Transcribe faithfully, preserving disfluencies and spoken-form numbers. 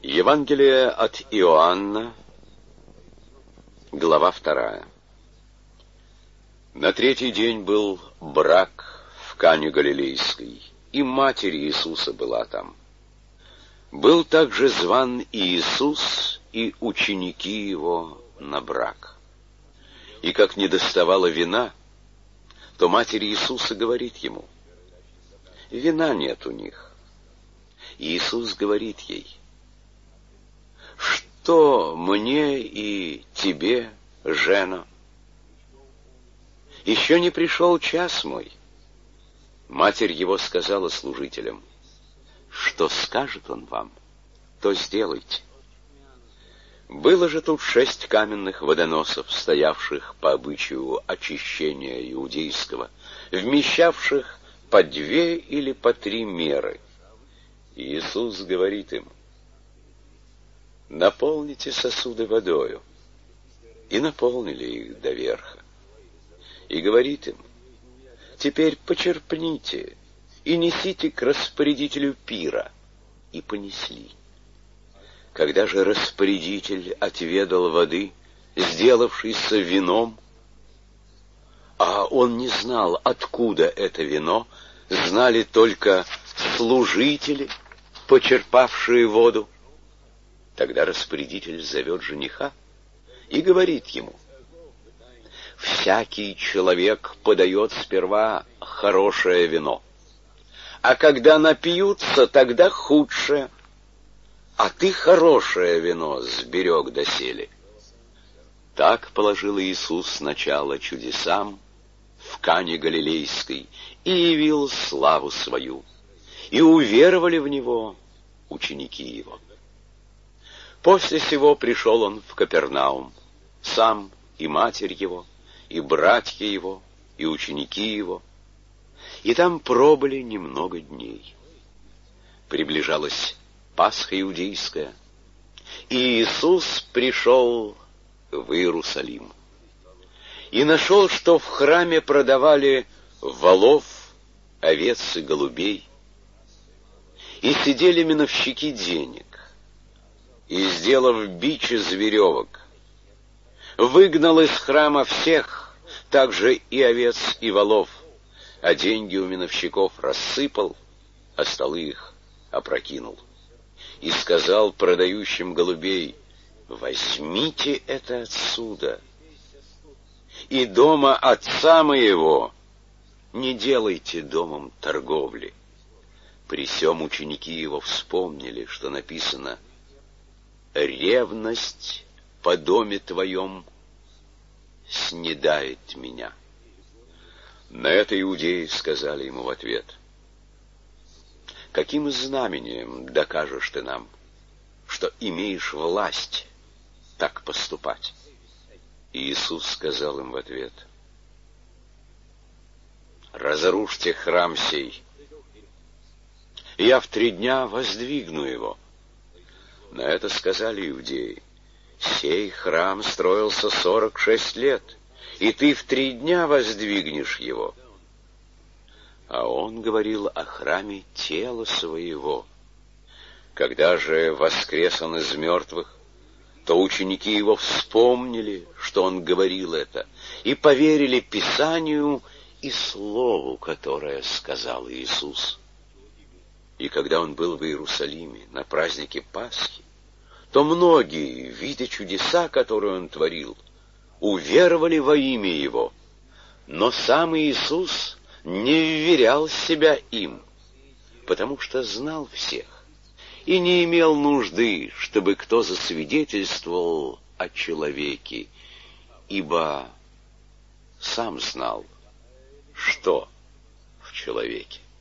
Евангелие от Иоанна, глава вторая. На третий день был брак в Кане Галилейской, и матерь Иисуса была там. Был также зван и Иисус, и ученики его на брак. И как недоставало вина, то матерь Иисуса говорит ему: «Вина нет у них». Иисус говорит ей: «Что мне и тебе, жена? Еще не пришел час мой». Матерь его сказала служителям: «Что скажет он вам, то сделайте». Было же тут шесть каменных водоносов, стоявших по обычаю очищения иудейского, вмещавших по две или по три меры. Иисус говорит им: «Наполните сосуды водою». И наполнили их до верха. И говорит им: «Теперь почерпните и несите к распорядителю пира». И понесли. Когда же распорядитель отведал воды, сделавшейся вином, а он не знал, откуда это вино, знали только служители, почерпавшие воду, тогда распорядитель зовет жениха и говорит ему: «Всякий человек подает сперва хорошее вино, а когда напьются, тогда худшее, а ты хорошее вино сберег доселе». Так положил Иисус начало чудесам в Кане Галилейской и явил славу свою, и уверовали в Него ученики Его. После сего пришел Он в Капернаум, сам и матерь Его, и братья Его, и ученики Его, и там пробыли немного дней. Приближалась Пасха иудейская, и Иисус пришел в Иерусалим. И нашел, что в храме продавали волов, овец и голубей, и сидели миновщики денег, и, сделав бич из веревок, выгнал из храма всех, также и овец, и волов, а деньги у миновщиков рассыпал, а столы их опрокинул. И сказал продающим голубей: «Возьмите это отсюда, и дома отца моего не делайте домом торговли». При сем ученики его вспомнили, что написано: «Ревность по доме твоем снедает меня». На это иудеи сказали ему в ответ: «Каким знамением докажешь ты нам, что имеешь власть так поступать?» И Иисус сказал им в ответ: «Разрушьте храм сей, и я в три дня воздвигну его». На это сказали иудеи: «Сей храм строился сорок шесть лет, и ты в три дня воздвигнешь его». А он говорил о храме тела своего. Когда же воскрес он из мертвых, то ученики его вспомнили, что он говорил это, и поверили Писанию и слову, которое сказал Иисус. И когда он был в Иерусалиме на празднике Пасхи, то многие, видя чудеса, которые он творил, уверовали во имя его, но сам Иисус не вверял себя им, потому что знал всех и не имел нужды, чтобы кто засвидетельствовал о человеке, ибо сам знал, что в человеке.